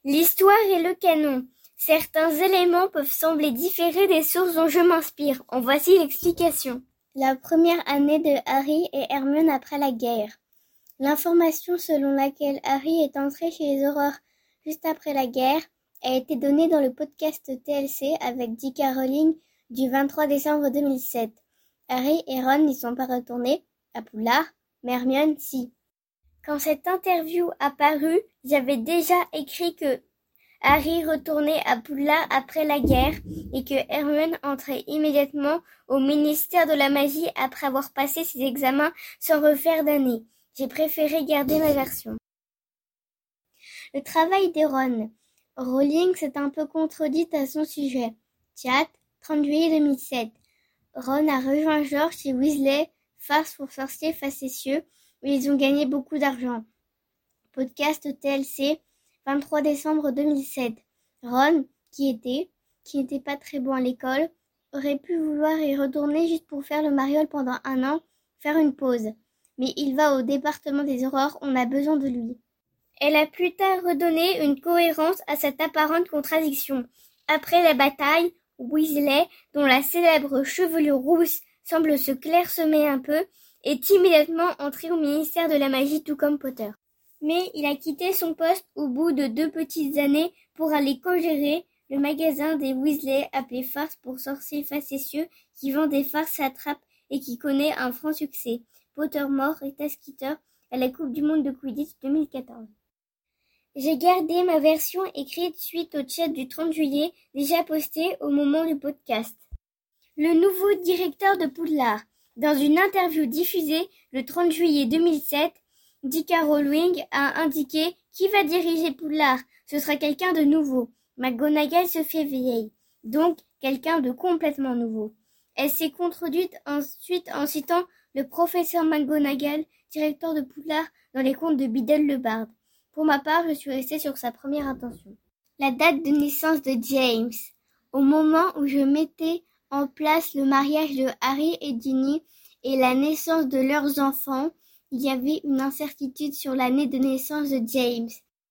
L'histoire et le canon. Certains éléments peuvent sembler différer des sources dont je m'inspire. En voici l'explication. La première année de Harry et Hermione après la guerre. L'information selon laquelle Harry est entré chez les Aurores juste après la guerre a été donnée dans le podcast TLC avec J.K. Rowling du 23 décembre 2007. Harry et Ron n'y sont pas retournés à Poudlard, mais Hermione si. Quand cette interview apparut, j'avais déjà écrit que Harry retournait à Poudlard après la guerre et que Hermione entrait immédiatement au ministère de la magie après avoir passé ses examens sans refaire d'année. J'ai préféré garder ma version. Le travail de Ron. Rowling s'est un peu contredite à son sujet. Chat, 30 juillet 2007. Ron a rejoint George chez Weasley, farce pour sorciers facétieux, où ils ont gagné beaucoup d'argent. Podcast TLC, 23 décembre 2007. Ron, qui était pas très bon à l'école, aurait pu vouloir y retourner juste pour faire le mariole pendant 1 an, faire une pause. Mais il va au département des Aurores, on a besoin de lui. Elle a plus tard redonné une cohérence à cette apparente contradiction. Après la bataille, Weasley, dont la célèbre chevelure rousse semble se clairsemer un peu, est immédiatement entré au ministère de la magie tout comme Potter. Mais il a quitté son poste au bout de 2 petites années pour aller co-gérer le magasin des Weasley appelé Farce pour sorciers facétieux qui vend des farces à trappe et qui connaît un franc succès. Pottermore et Skeeter à la Coupe du Monde de Quidditch 2014. J'ai gardé ma version écrite suite au chat du 30 juillet déjà posté au moment du podcast. Le nouveau directeur de Poudlard. Dans une interview diffusée le 30 juillet 2007, J.K. Rowling a indiqué qui va diriger Poudlard. Ce sera quelqu'un de nouveau. McGonagall se fait vieille, donc quelqu'un de complètement nouveau. Elle s'est contredite ensuite en citant le professeur McGonagall, directeur de Poudlard, dans les contes de Biddle le Barde. Pour ma part, je suis restée sur sa première intention. La date de naissance de James. Au moment où je mettais en place le mariage de Harry et Ginny et la naissance de leurs enfants, il y avait une incertitude sur l'année de naissance de James.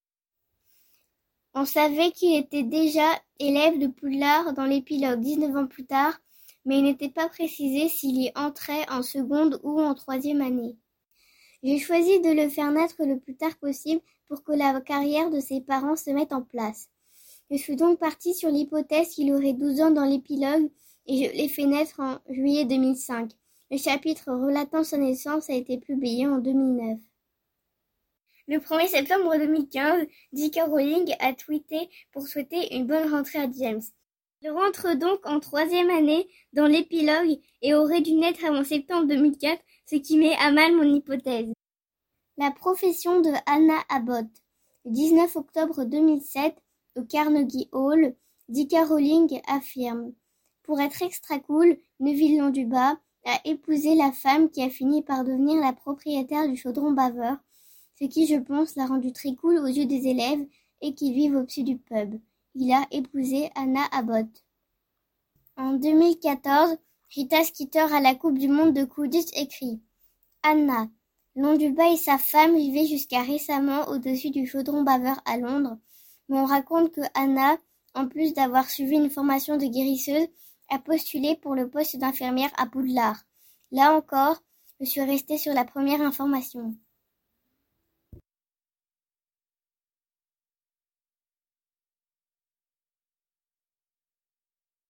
On savait qu'il était déjà élève de Poudlard dans l'épilogue 19 ans plus tard, mais il n'était pas précisé s'il y entrait en seconde ou en 3e année. J'ai choisi de le faire naître le plus tard possible pour que la carrière de ses parents se mette en place. Je suis donc partie sur l'hypothèse qu'il aurait 12 ans dans l'épilogue et je l'ai fait naître en juillet 2005. Le chapitre relatant sa naissance a été publié en 2009. Le 1er septembre 2015, J.K. Rowling a tweeté pour souhaiter une bonne rentrée à James. Il rentre donc en 3e année dans l'épilogue et aurait dû naître avant septembre 2004, ce qui met à mal mon hypothèse. La profession de Anna Abbott. Le 19 octobre 2007, au Carnegie Hall, J.K. Rowling affirme « Pour être extra cool, Neville Londubat a épousé la femme qui a fini par devenir la propriétaire du chaudron baveur, ce qui, je pense, l'a rendu très cool aux yeux des élèves et qu'ils vivent au-dessus du pub. Il a épousé Anna Abbott. » En 2014, Rita Skeeter à la Coupe du Monde de Quidditch écrit « Anna, Londubat et sa femme vivaient jusqu'à récemment au-dessus du chaudron baveur à Londres, mais on raconte que Anna, en plus d'avoir suivi une formation de guérisseuse, a postulé pour le poste d'infirmière à Poudlard. Là encore, je suis restée sur la première information. »